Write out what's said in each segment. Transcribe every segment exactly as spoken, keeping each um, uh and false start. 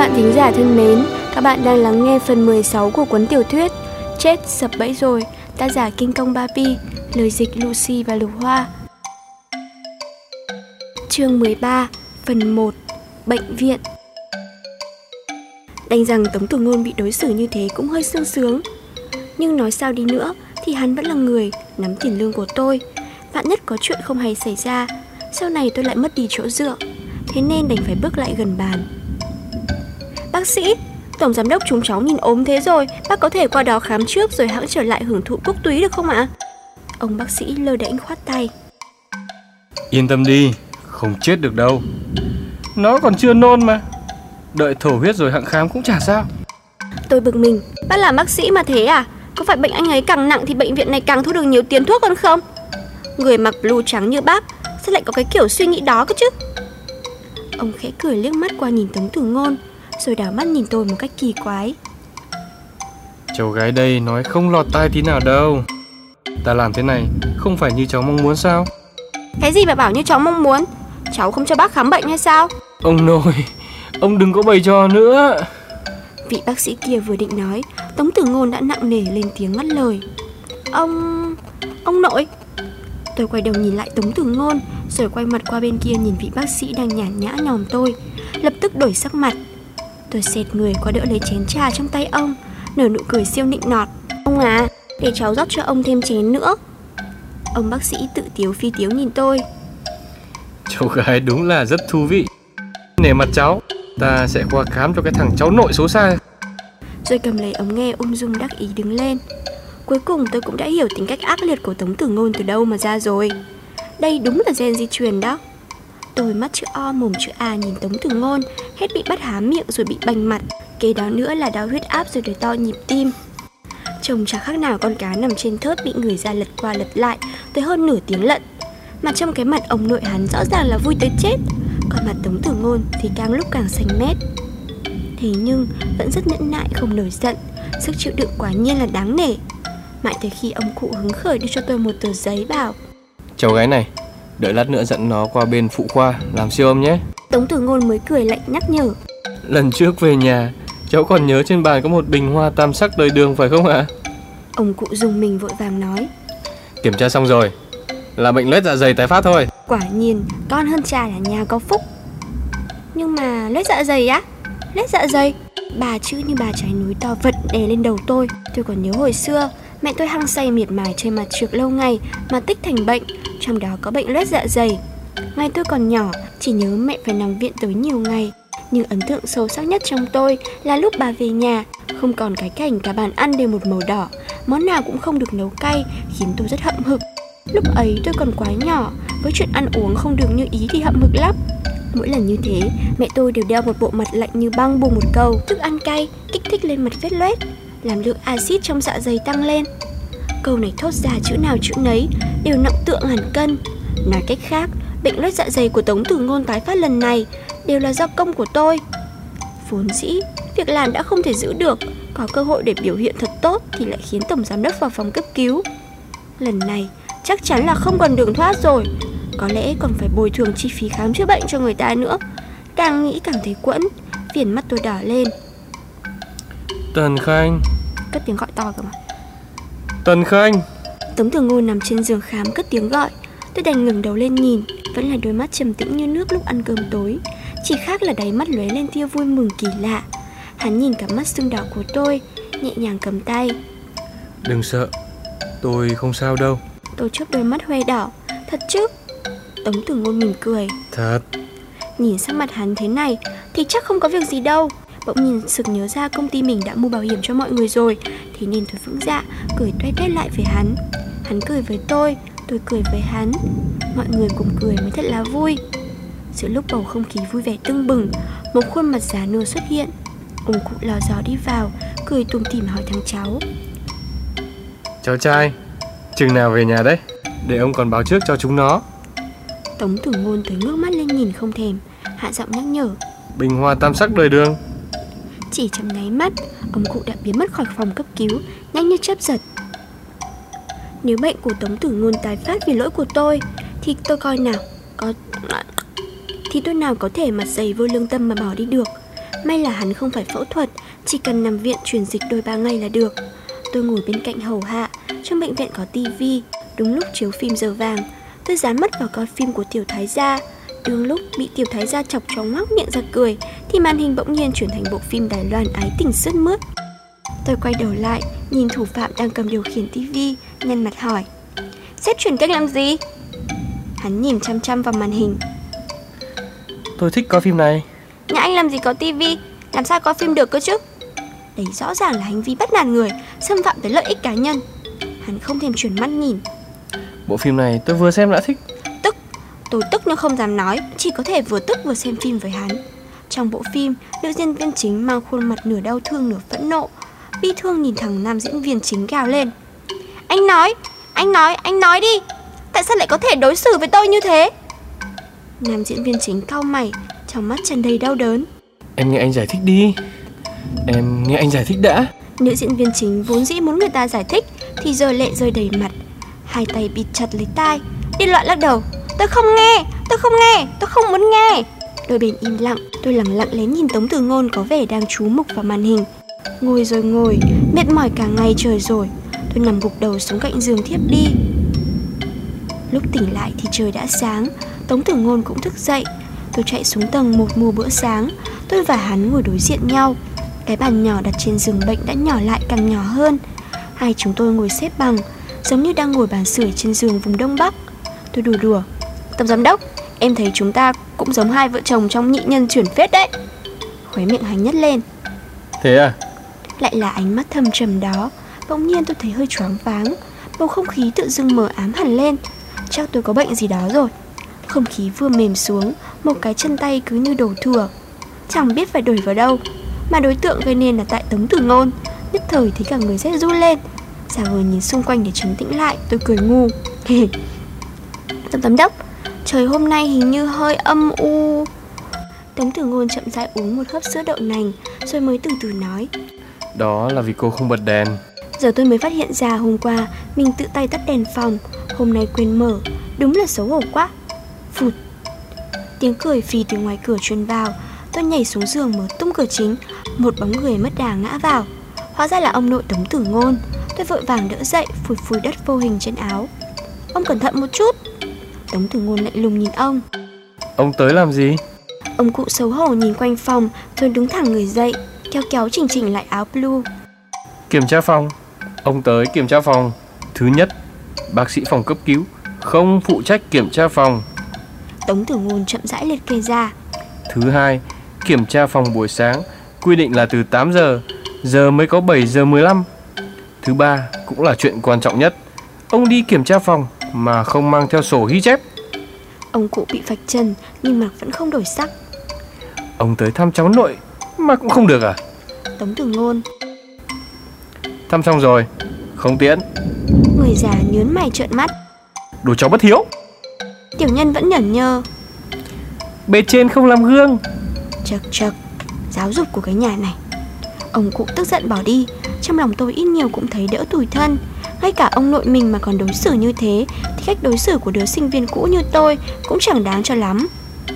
bạn thính giả thân mến, các bạn đang lắng nghe phần mười sáu của cuốn tiểu thuyết Chết sập bẫy rồi, tác giả Kinh Công Ba Pi, lời dịch Lucy và Lục Hoa. Chương mười ba, phần một, Bệnh viện. Đành rằng Tống Tử Ngôn bị đối xử như thế cũng hơi sương sướng. Nhưng nói sao đi nữa thì hắn vẫn là người nắm tiền lương của tôi. Vạn nhất có chuyện không hay xảy ra, sau này tôi lại mất đi chỗ dựa. Thế nên đành phải bước lại gần bàn. Bác sĩ, tổng giám đốc chúng cháu nhìn ốm thế rồi, bác có thể qua đó khám trước rồi hẵng trở lại hưởng thụ cúc túy được không ạ? Ông bác sĩ lơ đễnh khoát tay. Yên tâm đi, không chết được đâu. Nó còn chưa nôn mà. Đợi thổ huyết rồi hẵng khám cũng chả sao. Tôi bực mình, bác là bác sĩ mà thế à? Có phải bệnh anh ấy càng nặng thì bệnh viện này càng thu được nhiều tiền thuốc hơn không? Người mặc blue trắng như bác sao lại có cái kiểu suy nghĩ đó cơ chứ? Ông khẽ cười liếc mắt qua nhìn Tống Tử Ngôn, rồi đảo mắt nhìn tôi một cách kỳ quái. Cháu gái đây nói không lọt tai tí nào đâu. Ta làm thế này không phải như cháu mong muốn sao? Cái gì mà bảo như cháu mong muốn? Cháu không cho bác khám bệnh hay sao? Ông nội, ông đừng có bày trò nữa. Vị bác sĩ kia vừa định nói, Tống Tử Ngôn đã nặng nề lên tiếng ngắt lời. Ông... ông nội. Tôi quay đầu nhìn lại Tống Tử Ngôn, rồi quay mặt qua bên kia nhìn vị bác sĩ đang nhàn nhã nhòm tôi. Lập tức đổi sắc mặt. Tôi xẹt người qua đỡ lấy chén trà trong tay ông, nở nụ cười siêu nịnh nọt. Ông à, để cháu rót cho ông thêm chén nữa. Ông bác sĩ tự tiếu phi tiếu nhìn tôi. Cháu gái đúng là rất thú vị. Nể mặt cháu, ta sẽ qua khám cho cái thằng cháu nội xấu xa. Rồi cầm lấy ống nghe ung dung đắc ý đứng lên. Cuối cùng tôi cũng đã hiểu tính cách ác liệt của Tống Tử Ngôn từ đâu mà ra rồi. Đây đúng là gen di truyền đó. Tôi mắt chữ O mồm chữ A nhìn Tống Tử Ngôn, hết bị bắt há miệng rồi bị bành mặt. Kế đó nữa là đau huyết áp rồi đẩy to nhịp tim. Trông chả khác nào con cá nằm trên thớt bị người ra lật qua lật lại tới hơn nửa tiếng lận. Mà trong cái mặt ông nội hắn rõ ràng là vui tới chết, còn mặt Tống Tử Ngôn thì càng lúc càng xanh mét. Thế nhưng vẫn rất nhẫn nại không nổi giận. Sức chịu đựng quả nhiên là đáng nể. Mãi tới khi ông cụ hứng khởi đưa cho tôi một tờ giấy bảo: Cháu gái này, đợi lát nữa dẫn nó qua bên phụ khoa làm siêu âm nhé. Tống Tử Ngôn mới cười lạnh nhắc nhở. Lần trước về nhà, cháu còn nhớ trên bàn có một bình hoa tam sắc đời đường phải không ạ? À? Ông cụ dùng mình vội vàng nói. Kiểm tra xong rồi, là bệnh loét dạ dày tái phát thôi. Quả nhiên, con hơn cha là nhà có phúc. Nhưng mà loét dạ dày á? Loét dạ dày? Bà chữ như bà trái núi to vật đè lên đầu tôi. Tôi còn nhớ hồi xưa mẹ tôi hăng say miệt mài chơi mặt trược lâu ngày mà tích thành bệnh, trong đó có bệnh loét dạ dày. Ngày tôi còn nhỏ, chỉ nhớ mẹ phải nằm viện tới nhiều ngày. Nhưng ấn tượng sâu sắc nhất trong tôi là lúc bà về nhà, không còn cái cảnh cả bàn ăn đều một màu đỏ, món nào cũng không được nấu cay, khiến tôi rất hậm hực. Lúc ấy tôi còn quá nhỏ, với chuyện ăn uống không được như ý thì hậm hực lắm. Mỗi lần như thế, mẹ tôi đều đeo một bộ mặt lạnh như băng bùng một câu: thức ăn cay kích thích lên mặt vết loét, làm lượng axit trong dạ dày tăng lên. Câu này thốt ra chữ nào chữ nấy đều nặng tượng hẳn cân. Nói cách khác, bệnh loét dạ dày của Tống Tử Ngôn tái phát lần này đều là do công của tôi. Vốn dĩ việc làm đã không thể giữ được, có cơ hội để biểu hiện thật tốt thì lại khiến tổng giám đốc vào phòng cấp cứu. Lần này chắc chắn là không còn đường thoát rồi. Có lẽ còn phải bồi thường chi phí khám chữa bệnh cho người ta nữa. Càng nghĩ càng thấy quẫn, viền mắt tôi đỏ lên. Tần Khanh. Cất tiếng gọi to cơ mà. Tần Khanh. Tống Tử Ngôn nằm trên giường khám cất tiếng gọi. Tôi đành ngẩng đầu lên nhìn. Vẫn là đôi mắt trầm tĩnh như nước lúc ăn cơm tối, chỉ khác là đáy mắt lóe lên tia vui mừng kỳ lạ. Hắn nhìn cả mắt sưng đỏ của tôi, nhẹ nhàng cầm tay. Đừng sợ, tôi không sao đâu. Tôi chớp đôi mắt hoe đỏ. Thật chứ? Tống Tử Ngôn mỉm cười. Thật. Nhìn sắc mặt hắn thế này thì chắc không có việc gì đâu. Bỗng nhìn sực nhớ ra công ty mình đã mua bảo hiểm cho mọi người rồi, thế nên tôi vững dạ cười toét toét lại với hắn. Hắn cười với tôi, tôi cười với hắn. Mọi người cùng cười mới thật là vui. Giữa lúc bầu không khí vui vẻ tưng bừng, một khuôn mặt già nua xuất hiện. Ông cụ lò gió đi vào, cười tủm tỉm hỏi thằng cháu: Cháu trai, chừng nào về nhà đấy? Để ông còn báo trước cho chúng nó. Tống Tử Ngôn tới ngước mắt lên nhìn không thèm, hạ giọng nhắc nhở: Bình hoa tam sắc đời đường. Chỉ trong nháy mắt, ông cụ đã biến mất khỏi phòng cấp cứu, nhanh như chớp giật. Nếu bệnh của Tống Tử Ngôn tái phát vì lỗi của tôi, thì tôi coi nào có thì tôi nào có thể mặt dày vô lương tâm mà bỏ đi được. May là hắn không phải phẫu thuật, chỉ cần nằm viện truyền dịch đôi ba ngày là được. Tôi ngồi bên cạnh hầu hạ. Trong bệnh viện có tivi. Đúng lúc chiếu phim giờ vàng, tôi dán mắt vào coi phim của Tiểu Thái Gia. Đương lúc bị Tiểu Thái Gia chọc cho ngoác miệng ra cười, thì màn hình bỗng nhiên chuyển thành bộ phim Đài Loan ái tình sướt mướt. Tôi quay đầu lại, nhìn thủ phạm đang cầm điều khiển tivi, nhăn mặt hỏi: "Sếp chuyển kênh làm gì?" Hắn nhìn chăm chăm vào màn hình. Tôi thích coi phim này. Nhà anh làm gì có tivi, làm sao coi phim được cơ chứ? Đấy rõ ràng là hành vi bắt nạt người, xâm phạm tới lợi ích cá nhân. Hắn không thèm chuyển mắt nhìn. Bộ phim này tôi vừa xem đã thích. Tức, tôi tức nhưng không dám nói, chỉ có thể vừa tức vừa xem phim với hắn. Trong bộ phim, nữ diễn viên chính mang khuôn mặt nửa đau thương nửa phẫn nộ, bi thương nhìn thẳng nam diễn viên chính gào lên: "Anh nói, anh nói, anh nói đi, tại sao lại có thể đối xử với tôi như thế?" Nam diễn viên chính cau mày, trong mắt tràn đầy đau đớn. Em nghe anh giải thích đi. Em nghe anh giải thích đã. Nữ diễn viên chính vốn dĩ muốn người ta giải thích thì giờ lệ rơi đầy mặt, hai tay bịt chặt lấy tai, điên loạn lắc đầu: "Tôi không nghe, tôi không nghe, tôi không muốn nghe." Đôi bên im lặng, tôi lặng lặng lén nhìn Tống Tử Ngôn có vẻ đang chú mục vào màn hình. Ngồi rồi ngồi, mệt mỏi cả ngày trời rồi, tôi nằm gục đầu xuống cạnh giường thiếp đi. Lúc tỉnh lại thì trời đã sáng, Tống Tử Ngôn cũng thức dậy. Tôi chạy xuống tầng một mua bữa sáng. Tôi và hắn ngồi đối diện nhau. Cái bàn nhỏ đặt trên giường bệnh đã nhỏ lại càng nhỏ hơn. Hai chúng tôi ngồi xếp bằng, giống như đang ngồi bàn sưởi trên giường vùng Đông Bắc. Tôi đùa đùa: "Tổng giám đốc, em thấy chúng ta cũng giống hai vợ chồng trong Nhị Nhân Chuyển Phết đấy." Khóe miệng hắn nhếch lên. Thế à? Lại là ánh mắt thâm trầm đó. Bỗng nhiên tôi thấy hơi choáng váng. Bầu không khí tự dưng mờ ám hẳn lên. Chắc tôi có bệnh gì đó rồi. Không khí vừa mềm xuống, một cái chân tay cứ như đổ thừa, chẳng biết phải đuổi vào đâu. Mà đối tượng gây nên là tại Tống Tử Ngôn. Nhất thời thấy cả người rét run lên. Giả vờ nhìn xung quanh để trấn tĩnh lại, tôi cười ngu: "Tổng giám đốc, trời hôm nay hình như hơi âm u." Tống Tử Ngôn chậm rãi uống một hớp sữa đậu nành, rồi mới từ từ nói: "Đó là vì cô không bật đèn." Giờ tôi mới phát hiện ra hôm qua mình tự tay tắt đèn phòng, hôm nay quên mở, đúng là xấu hổ quá. Phụt. Tiếng cười phì từ ngoài cửa truyền vào. Tôi nhảy xuống giường mở tung cửa chính. Một bóng người mất đà ngã vào. Hóa ra là ông nội Tống Tử Ngôn. Tôi vội vàng đỡ dậy, phủi phủi đất vô hình trên áo. "Ông cẩn thận một chút." Tống Tử Ngôn lạnh lùng nhìn ông. "Ông tới làm gì?" Ông cụ xấu hổ nhìn quanh phòng, rồi đứng thẳng người dậy, kéo kéo chỉnh chỉnh lại áo blue. "Kiểm tra phòng. Ông tới kiểm tra phòng. Thứ nhất, bác sĩ phòng cấp cứu không phụ trách kiểm tra phòng." Tống Tử Ngôn chậm rãi liệt kê ra. "Thứ hai, kiểm tra phòng buổi sáng quy định là từ tám giờ, giờ mới có bảy giờ mười lăm. Thứ ba, cũng là chuyện quan trọng nhất, ông đi kiểm tra phòng mà không mang theo sổ ghi chép." Ông cụ bị vạch trần nhưng mặt vẫn không đổi sắc. "Ông tới thăm cháu nội mà cũng không được à?" Tống Tử Ngôn: "Thăm xong rồi, không tiễn." Người già nhớn mày trợn mắt: "Đồ cháu bất hiếu." Tiểu nhân vẫn nhởn nhơ: "Bề trên không làm gương." Chật chật, giáo dục của cái nhà này. Ông cụ tức giận bỏ đi. Trong lòng tôi ít nhiều cũng thấy đỡ tủi thân. Ngay cả ông nội mình mà còn đối xử như thế thì cách đối xử của đứa sinh viên cũ như tôi cũng chẳng đáng cho lắm.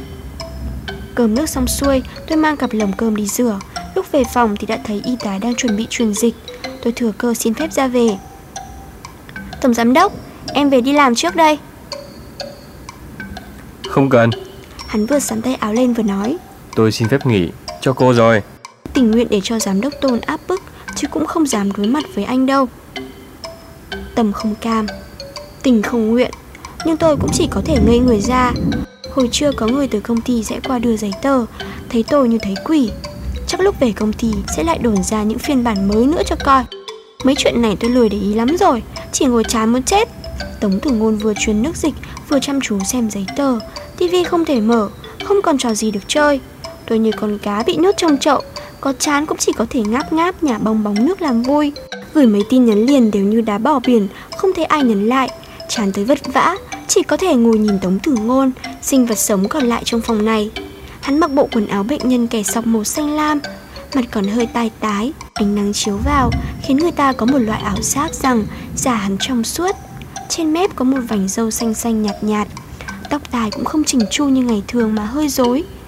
Cơm nước xong xuôi, tôi mang cặp lồng cơm đi rửa. Lúc về phòng thì đã thấy y tá đang chuẩn bị truyền dịch. Tôi thừa cơ xin phép ra về. "Tổng giám đốc, em về đi làm trước đây." "Không cần." Hắn vừa sắn tay áo lên vừa nói: "Tôi xin phép nghỉ cho cô rồi." Tình nguyện để cho giám đốc Tôn áp bức, chứ cũng không dám đối mặt với anh đâu. Tâm không cam, tình không nguyện, nhưng tôi cũng chỉ có thể ngây người ra. Hồi trưa có người từ công ty sẽ qua đưa giấy tờ, thấy tôi như thấy quỷ. Chắc lúc về công ty sẽ lại đồn ra những phiên bản mới nữa cho coi. Mấy chuyện này tôi lười để ý lắm rồi, chỉ ngồi chán muốn chết. Tống Tử Ngôn vừa truyền nước dịch, vừa chăm chú xem giấy tờ. Tivi không thể mở, không còn trò gì được chơi. Tôi như con cá bị nhốt trong chậu, có chán cũng chỉ có thể ngáp ngáp nhả bong bóng nước làm vui. Gửi mấy tin nhắn liền đều như đá bỏ biển, không thấy ai nhắn lại. Chán tới vất vã, chỉ có thể ngồi nhìn Tống Tử Ngôn, sinh vật sống còn lại trong phòng này. Hắn mặc bộ quần áo bệnh nhân kẻ sọc màu xanh lam, mặt còn hơi tai tái. Ánh nắng chiếu vào khiến người ta có một loại ảo giác rằng da hắn trong suốt. Trên mép có một vành râu xanh xanh nhạt nhạt. Tóc tai cũng không chỉnh chu như ngày thường mà hơi rối.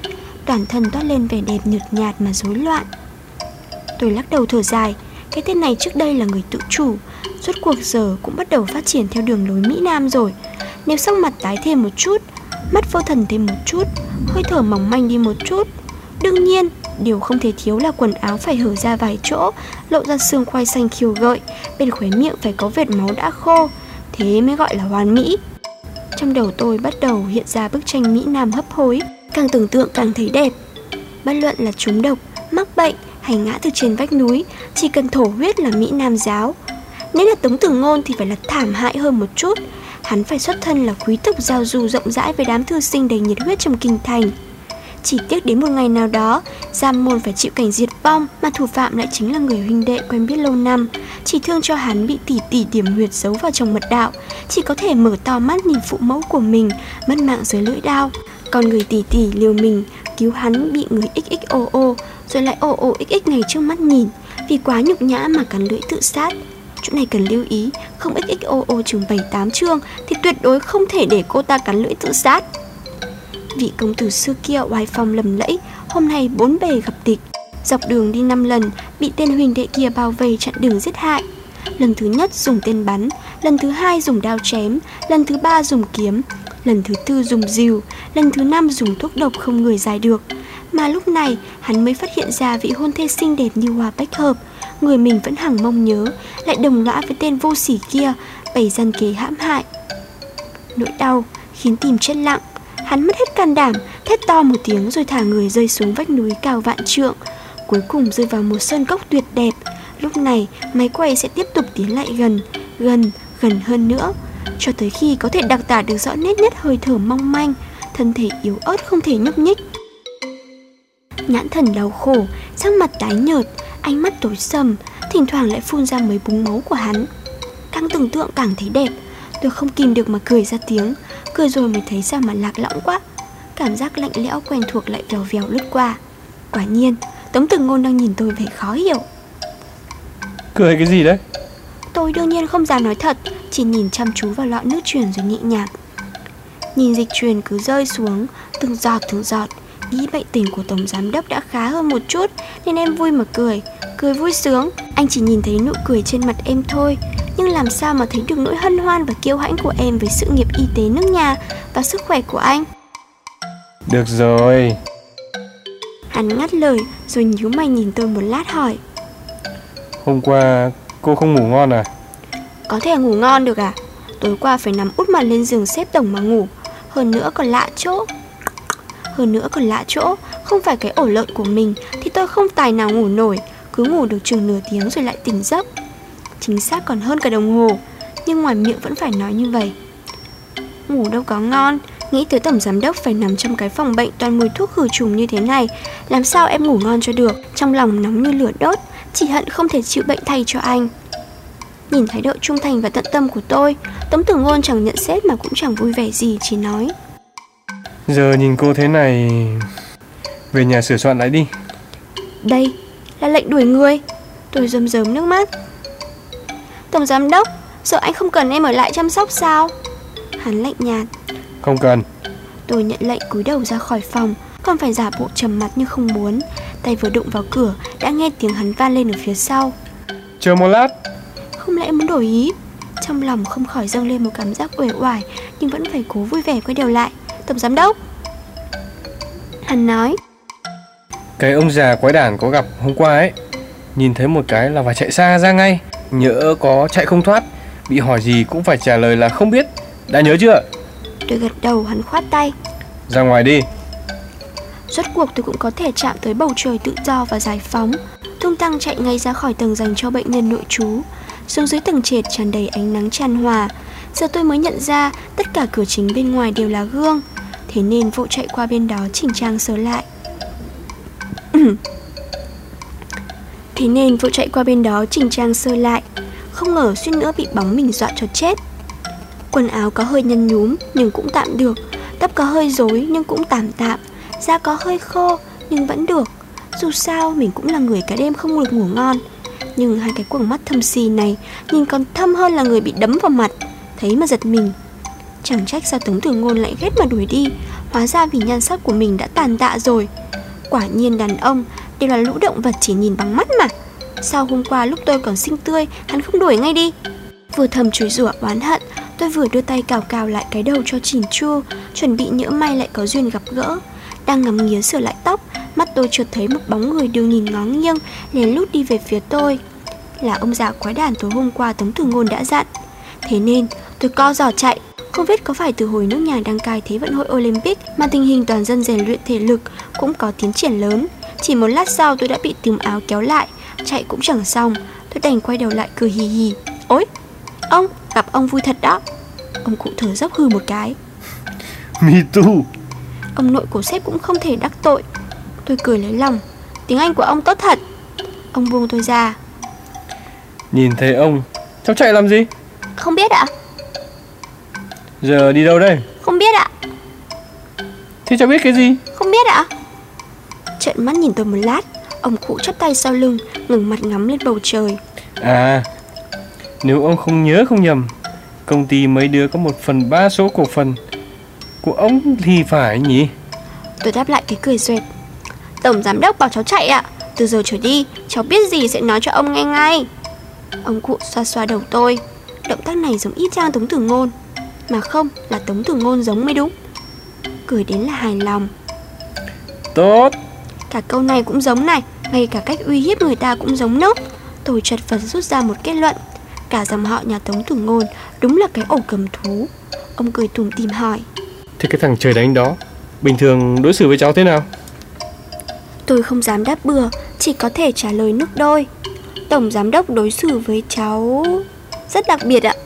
toàn thân toát lên vẻ đẹp nhợt nhạt mà rối loạn. Tôi lắc đầu thở dài. Cái tên này trước đây là người tự chủ, rốt cuộc giờ cũng bắt đầu phát triển theo đường lối Mỹ Nam rồi. Nếu sắc mặt tái thêm một chút, mắt vô thần thêm một chút, hơi thở mỏng manh đi một chút, đương nhiên điều không thể thiếu là quần áo phải hở ra vài chỗ, lộ ra xương quai xanh khiêu gợi, bên khóe miệng phải có vệt máu đã khô. Thế mới gọi là hoàn mỹ. Trong đầu tôi bắt đầu hiện ra bức tranh Mỹ Nam hấp hối, càng tưởng tượng càng thấy đẹp. Bất luận là trúng độc, mắc bệnh hay ngã từ trên vách núi, chỉ cần thổ huyết là Mỹ Nam giáo. Nếu là Tống Tử Ngôn thì phải là thảm hại hơn một chút. Hắn phải xuất thân là quý tộc giao du rộng rãi với đám thư sinh đầy nhiệt huyết trong kinh thành. Chỉ tiếc đến một ngày nào đó, Giam môn phải chịu cảnh diệt vong, mà thủ phạm lại chính là người huynh đệ quen biết lâu năm, chỉ thương cho hắn bị tỷ tỷ điểm huyệt giấu vào trong mật đạo, chỉ có thể mở to mắt nhìn phụ mẫu của mình mất mạng dưới lưỡi đao. Còn người tỷ tỷ liều mình cứu hắn bị người ích ích ô ô, rồi lại ô ô ích ích ngay trước mắt nhìn, vì quá nhục nhã mà cắn lưỡi tự sát. Chỗ này cần lưu ý, không ích ích ô ô chừng bảy tám chương thì tuyệt đối không thể để cô ta cắn lưỡi tự sát. Vị công tử xưa kia oai phong lầm lẫy, hôm nay bốn bề gặp địch. Dọc đường đi năm lần, bị tên huynh đệ kia bao vây chặn đường giết hại. Lần thứ nhất dùng tên bắn, lần thứ hai dùng đao chém, lần thứ ba dùng kiếm, lần thứ tư dùng rìu, lần thứ năm dùng thuốc độc không người giải được. Mà lúc này hắn mới phát hiện ra vị hôn thê xinh đẹp như hoa bách hợp, người mình vẫn hằng mong nhớ, lại đồng lõa với tên vô sỉ kia, bày gian kế hãm hại. Nỗi đau khiến tim chết lặng. Hắn mất hết can đảm, thét to một tiếng rồi thả người rơi xuống vách núi cao vạn trượng, cuối cùng rơi vào một sơn cốc tuyệt đẹp. Lúc này máy quay sẽ tiếp tục tiến lại gần, gần, gần hơn nữa, cho tới khi có thể đặc tả được rõ nét nhất hơi thở mong manh, thân thể yếu ớt không thể nhúc nhích. Nhãn thần đau khổ, sắc mặt tái nhợt, ánh mắt tối sầm, thỉnh thoảng lại phun ra mấy búng máu của hắn. Càng tưởng tượng càng thấy đẹp. Tôi không kìm được mà cười ra tiếng. Cười rồi mới thấy sao mà lạc lõng quá. Cảm giác lạnh lẽo quen thuộc lại vèo vèo lướt qua. Quả nhiên Tống Tử Ngôn đang nhìn tôi vẻ khó hiểu. Cười cái gì đấy? Tôi đương nhiên không dám nói thật, chỉ nhìn chăm chú vào lọ nước truyền rồi nhẹ nhàng. Nhìn dịch truyền cứ rơi xuống từng giọt từng giọt. Ý bệnh tình của Tổng Giám Đốc đã khá hơn một chút, nên em vui mà cười. Cười vui sướng. Anh chỉ nhìn thấy nụ cười trên mặt em thôi, nhưng làm sao mà thấy được nỗi hân hoan và kiêu hãnh của em với sự nghiệp y tế nước nhà và sức khỏe của anh. Được rồi. Hắn ngắt lời rồi nhíu mày nhìn tôi một lát hỏi: Hôm qua cô không ngủ ngon à? Có thể ngủ ngon được à? Tối qua phải nằm úp mặt lên giường xếp tổng mà ngủ. Hơn nữa còn lạ chỗ Hơn nữa còn lạ chỗ Không phải cái ổ lợn của mình thì tôi không tài nào ngủ nổi, cứ ngủ được chừng nửa tiếng rồi lại tỉnh giấc. Chính xác còn hơn cả đồng hồ, nhưng ngoài miệng vẫn phải nói như vậy. Ngủ đâu có ngon. Nghĩ tới Tổng Giám Đốc phải nằm trong cái phòng bệnh toàn mùi thuốc khử trùng như thế này, làm sao em ngủ ngon cho được. Trong lòng nóng như lửa đốt, chỉ hận không thể chịu bệnh thay cho anh. Nhìn thái độ trung thành và tận tâm của tôi, Tống Tử Ngôn chẳng nhận xét mà cũng chẳng vui vẻ gì, chỉ nói: Giờ nhìn cô thế này, về nhà sửa soạn lại đi. Đây là lệnh đuổi người. Tôi rơm rớm nước mắt. Tổng Giám Đốc, sợ anh không cần em ở lại chăm sóc sao? Hắn lạnh nhạt: Không cần. Tôi nhận lệnh cúi đầu ra khỏi phòng, còn phải giả bộ trầm mặt như không muốn. Tay vừa đụng vào cửa đã nghe tiếng hắn van lên ở phía sau: Chờ một lát. Không lẽ muốn đổi ý? Trong lòng không khỏi dâng lên một cảm giác uể oải, nhưng vẫn phải cố vui vẻ quay đầu lại. Tổng Giám Đốc, hắn nói: Cái ông già quái đản có gặp hôm qua ấy, nhìn thấy một cái là phải chạy xa ra ngay. Nhỡ có chạy không thoát, bị hỏi gì cũng phải trả lời là không biết. Đã nhớ chưa? Tôi gật đầu. Hắn khoát tay: Ra ngoài đi. Rốt cuộc tôi cũng có thể chạm tới bầu trời tự do và giải phóng, tung tăng chạy ngay ra khỏi tầng dành cho bệnh nhân nội trú. Xuống dưới tầng trệt tràn đầy ánh nắng chan hòa. Giờ tôi mới nhận ra tất cả cửa chính bên ngoài đều là gương, thế nên vội chạy qua bên đó chỉnh trang sửa lại. Thế nên vội chạy qua bên đó chỉnh trang sơ lại. Không ngờ suýt nữa bị bóng mình dọa cho chết. Quần áo có hơi nhăn nhúm nhưng cũng tạm được, tóc có hơi rối nhưng cũng tạm tạm, da có hơi khô nhưng vẫn được. Dù sao mình cũng là người cả đêm không được ngủ ngon. Nhưng hai cái quầng mắt thâm xì này nhìn còn thâm hơn là người bị đấm vào mặt. Thấy mà giật mình. Chẳng trách sao Tống Tử Ngôn lại ghét mà đuổi đi. Hóa ra vì nhan sắc của mình đã tàn tạ rồi. Quả nhiên đàn ông đều là lũ động vật chỉ nhìn bằng mắt mà. Sao hôm qua lúc tôi còn xinh tươi hắn không đuổi ngay đi? Vừa thầm chửi rủa oán hận, tôi vừa đưa tay cào cào lại cái đầu cho chỉn chu, chuẩn bị nhỡ may lại có duyên gặp gỡ. Đang ngắm nghía sửa lại tóc, mắt tôi chợt thấy một bóng người đường nhìn ngó nghiêng lén lút đi về phía tôi. Là ông già quái đản tối hôm qua Tống Tử Ngôn đã dặn. Thế nên tôi co giò chạy. Không biết có phải từ hồi nước nhà đăng cai Thế vận hội Olympic mà tình hình toàn dân rèn luyện thể lực cũng có tiến triển lớn. Chỉ một lát sau tôi đã bị túm áo kéo lại, chạy cũng chẳng xong. Tôi đành quay đầu lại cười hì hì. Ôi, ông, gặp ông vui thật đó. Ông cụ thở dốc hừ một cái. Me too. Ông nội của sếp cũng không thể đắc tội. Tôi cười lấy lòng. Tiếng Anh của ông tốt thật. Ông buông tôi ra. Nhìn thấy ông, cháu chạy làm gì? Không biết ạ. Giờ đi đâu đây? Không biết ạ. Thế cháu biết cái gì? Không biết ạ. Trợn mắt nhìn tôi một lát, ông cụ chắp tay sau lưng, ngẩng mặt ngắm lên bầu trời. À, nếu ông không nhớ không nhầm, công ty mấy đứa có một phần ba số cổ phần của ông thì phải nhỉ? Tôi đáp lại cái cười xoẹt. Tổng giám đốc bảo cháu chạy ạ. Từ giờ trở đi, cháu biết gì sẽ nói cho ông nghe ngay. Ông cụ xoa xoa đầu tôi. Động tác này giống y chang Tống Tử Ngôn. Mà không, là Tống Tử Ngôn giống mới đúng. Cười đến là hài lòng. Tốt. Cả câu này cũng giống này, ngay cả cách uy hiếp người ta cũng giống nốt. Tôi chật vật rút ra một kết luận. Cả dòng họ nhà Tống Tử Ngôn đúng là cái ổ cầm thú. Ông cười tủm tỉm hỏi. Thế cái thằng trời đánh đó bình thường đối xử với cháu thế nào? Tôi không dám đáp bừa, chỉ có thể trả lời nước đôi. Tổng giám đốc đối xử với cháu rất đặc biệt ạ.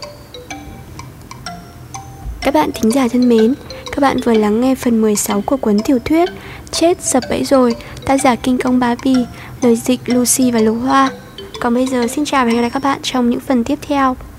Các bạn thính giả thân mến, các bạn vừa lắng nghe phần mười sáu của cuốn tiểu thuyết Chết sập bẫy rồi, tác giả Kinh Công Bá Bì, lời dịch Lucy và Lục Hoa. Còn bây giờ xin chào và hẹn gặp lại các bạn trong những phần tiếp theo.